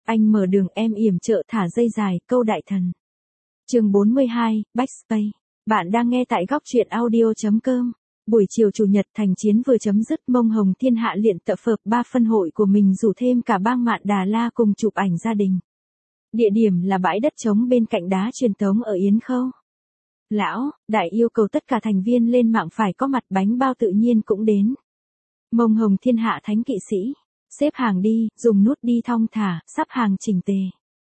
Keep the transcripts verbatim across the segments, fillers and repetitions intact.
Anh mở đường em yểm trợ thả dây dài, câu đại thần. Chương bốn mươi hai, Backspace. Bạn đang nghe tại góc truyện audio chấm com. Buổi chiều chủ nhật thành chiến vừa chấm dứt, Mông Hồng Thiên Hạ luyện tập phợp ba phân hội của mình rủ thêm cả bang Mạn Đà La cùng chụp ảnh gia đình. Địa điểm là bãi đất trống bên cạnh đá truyền tống ở Yến Khâu. Lão, đại yêu cầu tất cả thành viên lên mạng phải có mặt, bánh bao tự nhiên cũng đến. Mông Hồng Thiên Hạ thánh kỵ sĩ. Xếp hàng đi, dùng nút đi thong thả, sắp hàng chỉnh tề.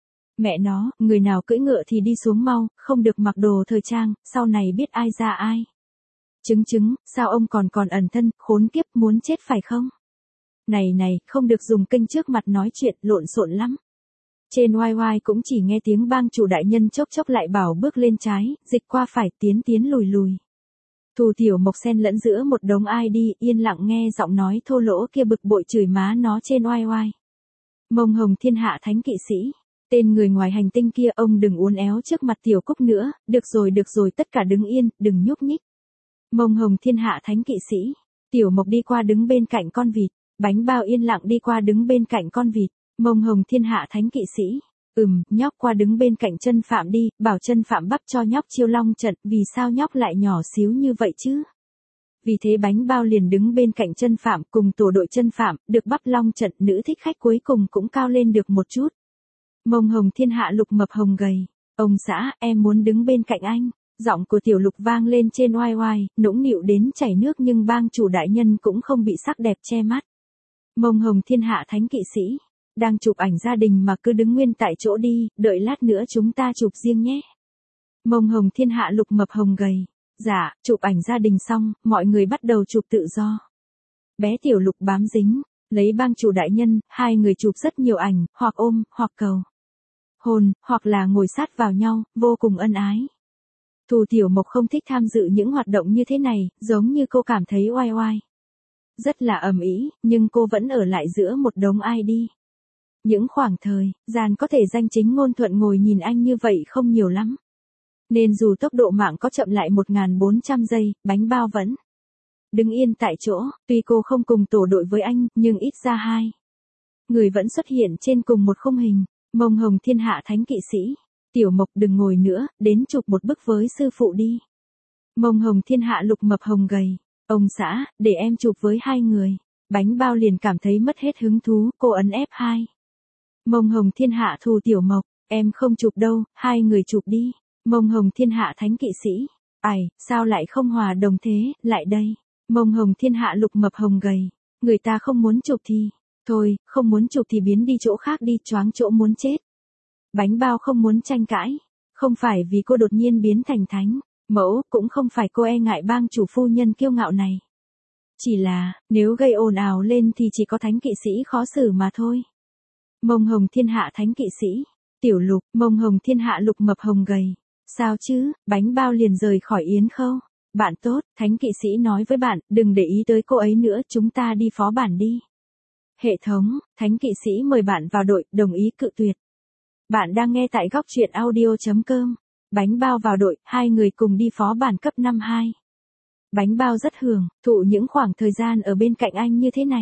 Mẹ nó, người nào cưỡi ngựa thì đi xuống mau, không được mặc đồ thời trang, sau này biết ai ra ai. Chứng chứng, sao ông còn còn ẩn thân, khốn kiếp, muốn chết phải không? Này này, không được dùng kênh trước mặt nói chuyện, lộn xộn lắm. Trên oai oai cũng chỉ nghe tiếng bang chủ đại nhân chốc chốc lại bảo bước lên trái, dịch qua phải, tiến tiến lùi lùi. Thù Tiểu Mộc xen lẫn giữa một đống ai đi, yên lặng nghe giọng nói thô lỗ kia bực bội chửi má nó trên oai oai. Mông Hồng Thiên Hạ thánh kỵ sĩ. Tên người ngoài hành tinh kia, ông đừng uốn éo trước mặt Tiểu Cúc nữa, được rồi được rồi, tất cả đứng yên, đừng nhúc nhích. Mông Hồng Thiên Hạ thánh kỵ sĩ. Tiểu Mộc đi qua đứng bên cạnh con vịt, bánh bao yên lặng đi qua đứng bên cạnh con vịt. Mông Hồng Thiên Hạ thánh kỵ sĩ. Ừm, nhóc qua đứng bên cạnh chân Phạm đi, bảo chân Phạm bắp cho nhóc chiêu long trận, vì sao nhóc lại nhỏ xíu như vậy chứ? Vì thế bánh bao liền đứng bên cạnh chân Phạm cùng tổ đội chân Phạm, được bắp long trận, nữ thích khách cuối cùng cũng cao lên được một chút. Mông Hồng Thiên Hạ Lục mập hồng gầy. Ông xã, em muốn đứng bên cạnh anh. Giọng của Tiểu Lục vang lên trên oai oai, nũng nịu đến chảy nước, nhưng bang chủ đại nhân cũng không bị sắc đẹp che mắt. Mông Hồng Thiên Hạ thánh kỵ sĩ. Đang chụp ảnh gia đình mà cứ đứng nguyên tại chỗ đi, đợi lát nữa chúng ta chụp riêng nhé. Mông Hồng Thiên Hạ Lục mập hồng gầy. Dạ, chụp ảnh gia đình xong, mọi người bắt đầu chụp tự do. Bé Tiểu Lục bám dính, lấy bang chủ đại nhân, hai người chụp rất nhiều ảnh, hoặc ôm, hoặc cầu hôn, hoặc là ngồi sát vào nhau, vô cùng ân ái. Thù Tiểu Mộc không thích tham dự những hoạt động như thế này, giống như cô cảm thấy oai oai. Rất là ầm ĩ, nhưng cô vẫn ở lại giữa một đống ai đi. Những khoảng thời gian có thể danh chính ngôn thuận ngồi nhìn anh như vậy không nhiều lắm. Nên dù tốc độ mạng có chậm lại một nghìn bốn trăm giây, bánh bao vẫn đứng yên tại chỗ. Tuy cô không cùng tổ đội với anh, nhưng ít ra hai người vẫn xuất hiện trên cùng một khung hình. Mông Hồng Thiên Hạ thánh kỵ sĩ. Tiểu Mộc đừng ngồi nữa, đến chụp một bức với sư phụ đi. Mông Hồng Thiên Hạ Lục mập hồng gầy. Ông xã, để em chụp với hai người. Bánh bao liền cảm thấy mất hết hứng thú, cô ấn ép hai. Mông Hồng Thiên Hạ Thù Tiểu Mộc, em không chụp đâu, hai người chụp đi. Mông Hồng Thiên Hạ thánh kỵ sĩ. Ai, sao lại không hòa đồng thế, lại đây. Mông Hồng Thiên Hạ Lục mập hồng gầy. Người ta không muốn chụp thì, thôi, không muốn chụp thì biến đi chỗ khác đi, choáng chỗ muốn chết. Bánh bao không muốn tranh cãi. Không phải vì cô đột nhiên biến thành thánh mẫu, cũng không phải cô e ngại bang chủ phu nhân kiêu ngạo này. Chỉ là, nếu gây ồn ào lên thì chỉ có thánh kỵ sĩ khó xử mà thôi. Mông Hồng Thiên Hạ thánh kỵ sĩ. Tiểu Lục, Mông Hồng Thiên Hạ Lục mập hồng gầy. Sao chứ, bánh bao liền rời khỏi Yến Khâu. Bạn tốt, thánh kỵ sĩ nói với bạn, đừng để ý tới cô ấy nữa, chúng ta đi phó bản đi. Hệ thống, thánh kỵ sĩ mời bạn vào đội, đồng ý cự tuyệt. Bạn đang nghe tại góc truyện audio chấm com. Bánh bao vào đội, hai người cùng đi phó bản cấp năm hai. Bánh bao rất hưởng thụ những khoảng thời gian ở bên cạnh anh như thế này.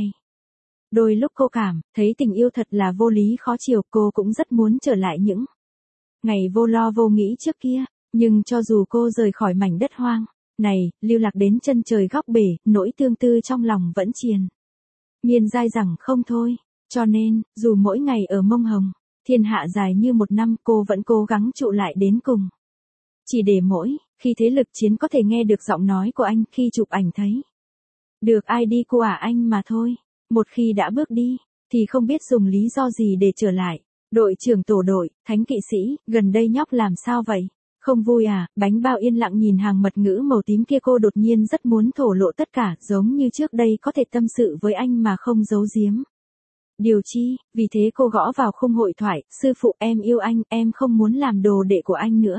Đôi lúc cô cảm thấy tình yêu thật là vô lý khó chiều, cô cũng rất muốn trở lại những ngày vô lo vô nghĩ trước kia, nhưng cho dù cô rời khỏi mảnh đất hoang này, lưu lạc đến chân trời góc bể, nỗi tương tư trong lòng vẫn triền miên dai dẳng không thôi. Cho nên, dù mỗi ngày ở Mông Hồng Thiên Hạ dài như một năm, cô vẫn cố gắng trụ lại đến cùng. Chỉ để mỗi khi thế lực chiến có thể nghe được giọng nói của anh, khi chụp ảnh thấy được ai đi của à anh mà thôi. Một khi đã bước đi, thì không biết dùng lý do gì để trở lại. Đội trưởng tổ đội, thánh kỵ sĩ, gần đây nhóc làm sao vậy? Không vui à? Bánh bao yên lặng nhìn hàng mật ngữ màu tím kia, cô đột nhiên rất muốn thổ lộ tất cả, giống như trước đây có thể tâm sự với anh mà không giấu giếm. Điều chi, vì thế cô gõ vào khung hội thoại, sư phụ em yêu anh, em không muốn làm đồ đệ của anh nữa.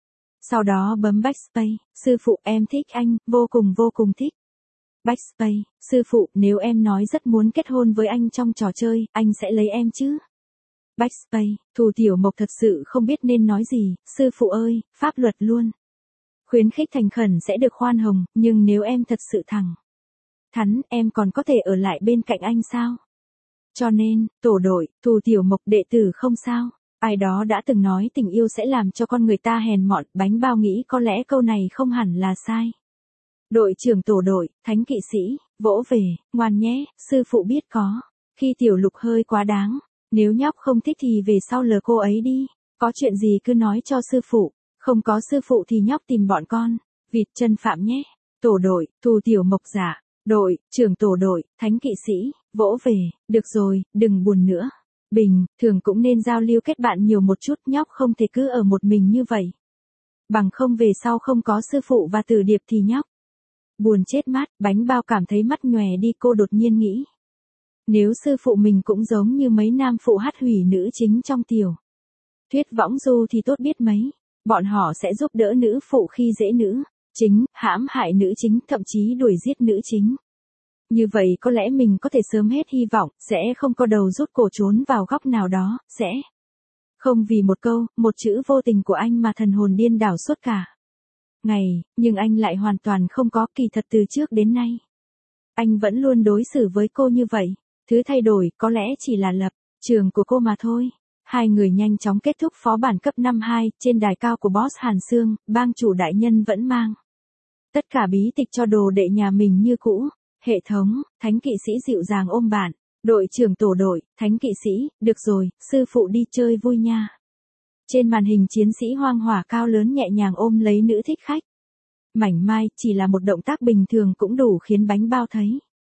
Sau đó bấm Backspace, sư phụ em thích anh, vô cùng vô cùng thích. Backspace, sư phụ, nếu em nói rất muốn kết hôn với anh trong trò chơi, anh sẽ lấy em chứ? Backspace, Thù Tiểu Mộc thật sự không biết nên nói gì, sư phụ ơi, pháp luật luôn khuyến khích thành khẩn sẽ được khoan hồng, nhưng nếu em thật sự thẳng thắn, em còn có thể ở lại bên cạnh anh sao? Cho nên, tổ đội, Thù Tiểu Mộc đệ tử không sao. Ai đó đã từng nói tình yêu sẽ làm cho con người ta hèn mọn, Bánh Bao nghĩ có lẽ câu này không hẳn là sai. Đội trưởng tổ đội, Thánh kỵ sĩ, vỗ về, ngoan nhé, sư phụ biết có. Khi Tiểu Lục hơi quá đáng, nếu nhóc không thích thì về sau lờ cô ấy đi, có chuyện gì cứ nói cho sư phụ, không có sư phụ thì nhóc tìm bọn con, vịt chân phạm nhé. Tổ đội, Thù Tiểu Mộc giả, đội, trưởng tổ đội, Thánh kỵ sĩ, vỗ về, được rồi, đừng buồn nữa. Bình, thường cũng nên giao lưu kết bạn nhiều một chút, nhóc không thể cứ ở một mình như vậy. Bằng không về sau không có sư phụ và tử điệp thì nhóc buồn chết mắt. Bánh Bao cảm thấy mắt nhòe đi, cô đột nhiên nghĩ. Nếu sư phụ mình cũng giống như mấy nam phụ hắt hủy nữ chính trong tiểu thuyết võng du thì tốt biết mấy. Bọn họ sẽ giúp đỡ nữ phụ khi dễ nữ chính, hãm hại nữ chính, thậm chí đuổi giết nữ chính. Như vậy có lẽ mình có thể sớm hết hy vọng, sẽ không có đầu rút cổ trốn vào góc nào đó, sẽ không vì một câu, một chữ vô tình của anh mà thần hồn điên đảo suốt cả ngày, nhưng anh lại hoàn toàn không có. Kỳ thật từ trước đến nay, anh vẫn luôn đối xử với cô như vậy. Thứ thay đổi có lẽ chỉ là lập trường của cô mà thôi. Hai người nhanh chóng kết thúc phó bản cấp năm hai, trên đài cao của boss Hàn Sương, bang chủ đại nhân vẫn mang tất cả bí tịch cho đồ đệ nhà mình như cũ. Hệ thống, Thánh kỵ sĩ dịu dàng ôm bạn. Đội trưởng tổ đội, Thánh kỵ sĩ, được rồi, sư phụ đi chơi vui nha. Trên màn hình chiến sĩ hoang hỏa cao lớn nhẹ nhàng ôm lấy nữ thích khách. Mảnh mai, chỉ là một động tác bình thường cũng đủ khiến Bánh Bao thấy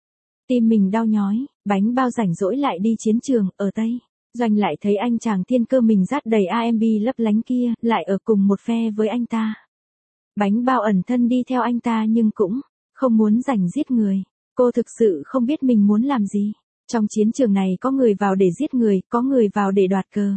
tim mình đau nhói. Bánh Bao rảnh rỗi lại đi chiến trường, ở Tây Doanh lại thấy anh chàng thiên cơ mình dắt đầy a em bê lấp lánh kia, lại ở cùng một phe với anh ta. Bánh Bao ẩn thân đi theo anh ta nhưng cũng không muốn giành giết người. Cô thực sự không biết mình muốn làm gì. Trong chiến trường này có người vào để giết người, có người vào để đoạt cờ,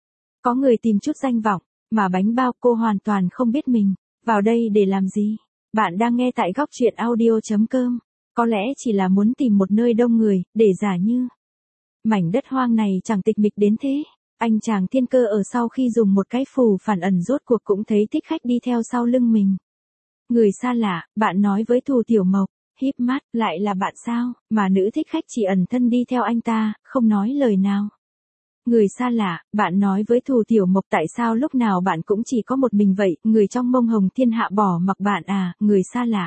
có người tìm chút danh vọng, mà Bánh Bao cô hoàn toàn không biết mình vào đây để làm gì. Bạn đang nghe tại góc truyện audio chấm com. Có lẽ chỉ là muốn tìm một nơi đông người, để giả như mảnh đất hoang này chẳng tịch mịch đến thế. Anh chàng thiên cơ ở sau khi dùng một cái phù phản ẩn rốt cuộc cũng thấy thích khách đi theo sau lưng mình. Người xa lạ, bạn nói với Thù Tiểu Mộc, híp mắt, lại là bạn sao, mà nữ thích khách chỉ ẩn thân đi theo anh ta, không nói lời nào. Người xa lạ, bạn nói với Thù Tiểu Mộc tại sao lúc nào bạn cũng chỉ có một mình vậy, người trong mông hồng thiên hạ bỏ mặc bạn à, người xa lạ.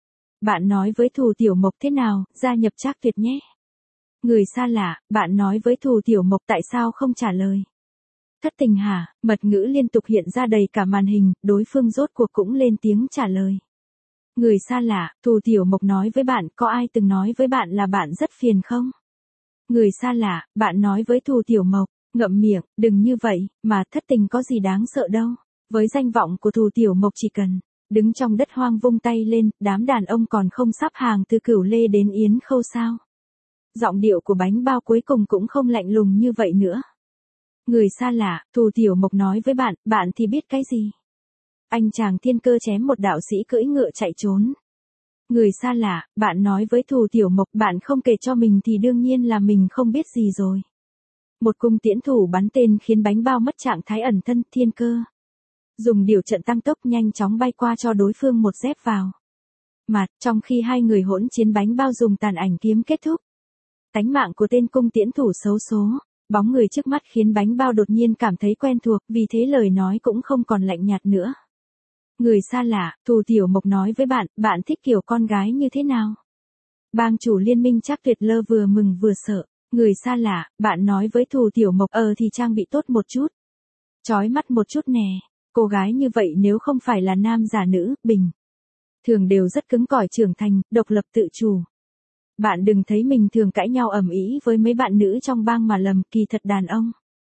Bạn nói với Thù Tiểu Mộc thế nào, gia nhập Trác Tuyệt nhé. Người xa lạ, bạn nói với Thù Tiểu Mộc tại sao không trả lời. Thất tình hả, mật ngữ liên tục hiện ra đầy cả màn hình, đối phương rốt cuộc cũng lên tiếng trả lời. Người xa lạ, Thù Tiểu Mộc nói với bạn, có ai từng nói với bạn là bạn rất phiền không? Người xa lạ, bạn nói với Thù Tiểu Mộc, ngậm miệng, đừng như vậy, mà thất tình có gì đáng sợ đâu. Với danh vọng của Thù Tiểu Mộc chỉ cần đứng trong đất hoang vung tay lên, đám đàn ông còn không sắp hàng từ Cửu Lê đến Yến Khâu sao? Giọng điệu của Bánh Bao cuối cùng cũng không lạnh lùng như vậy nữa. Người xa lạ, Thù Tiểu Mộc nói với bạn, bạn thì biết cái gì? Anh chàng thiên cơ chém một đạo sĩ cưỡi ngựa chạy trốn. Người xa lạ, bạn nói với Thù Tiểu Mộc, bạn không kể cho mình thì đương nhiên là mình không biết gì rồi. Một cung tiễn thủ bắn tên khiến Bánh Bao mất trạng thái ẩn thân. Thiên cơ dùng điều trận tăng tốc nhanh chóng bay qua cho đối phương một dép vào mặt, trong khi hai người hỗn chiến Bánh Bao dùng tàn ảnh kiếm kết thúc tánh mạng của tên cung tiễn thủ xấu số. Bóng người trước mắt khiến Bánh Bao đột nhiên cảm thấy quen thuộc, vì thế lời nói cũng không còn lạnh nhạt nữa. Người xa lạ, Thù Tiểu Mộc nói với bạn, bạn thích kiểu con gái như thế nào? Bang chủ liên minh Trác Tuyệt lơ vừa mừng vừa sợ. Người xa lạ, bạn nói với Thù Tiểu Mộc, ờ thì trang bị tốt một chút. Chói mắt một chút nè. Cô gái như vậy nếu không phải là nam giả nữ, bình thường đều rất cứng cỏi trưởng thành, độc lập tự chủ. Bạn đừng thấy mình thường cãi nhau ầm ĩ với mấy bạn nữ trong bang mà lầm, kỳ thật đàn ông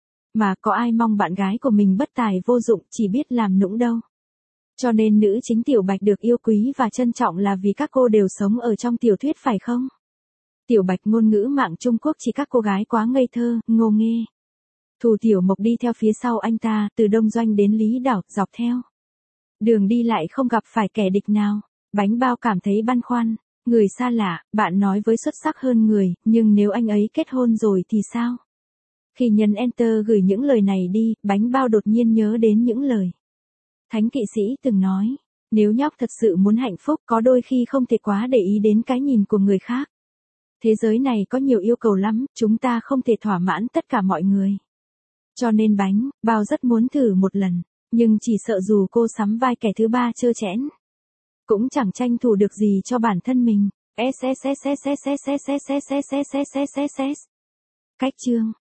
mà có ai mong bạn gái của mình bất tài vô dụng, chỉ biết làm nũng đâu. Cho nên nữ chính Tiểu Bạch được yêu quý và trân trọng là vì các cô đều sống ở trong tiểu thuyết phải không? Tiểu Bạch ngôn ngữ mạng Trung Quốc chỉ các cô gái quá ngây thơ, ngô nghê. Thù Tiểu Mộc đi theo phía sau anh ta, từ Đông Doanh đến Lý Đảo, dọc theo đường đi lại không gặp phải kẻ địch nào. Bánh Bao cảm thấy băn khoăn. Người xa lạ, bạn nói với xuất sắc hơn người, nhưng nếu anh ấy kết hôn rồi thì sao? Khi nhấn Enter gửi những lời này đi, Bánh Bao đột nhiên nhớ đến những lời Thánh kỵ sĩ từng nói. Nếu nhóc thật sự muốn hạnh phúc, có đôi khi không thể quá để ý đến cái nhìn của người khác. Thế giới này có nhiều yêu cầu lắm, chúng ta không thể thỏa mãn tất cả mọi người. Cho nên bánh, bao rất muốn thử một lần, nhưng chỉ sợ dù cô sắm vai kẻ thứ ba trơ trẽn, cũng chẳng tranh thủ được gì cho bản thân mình. Cách chương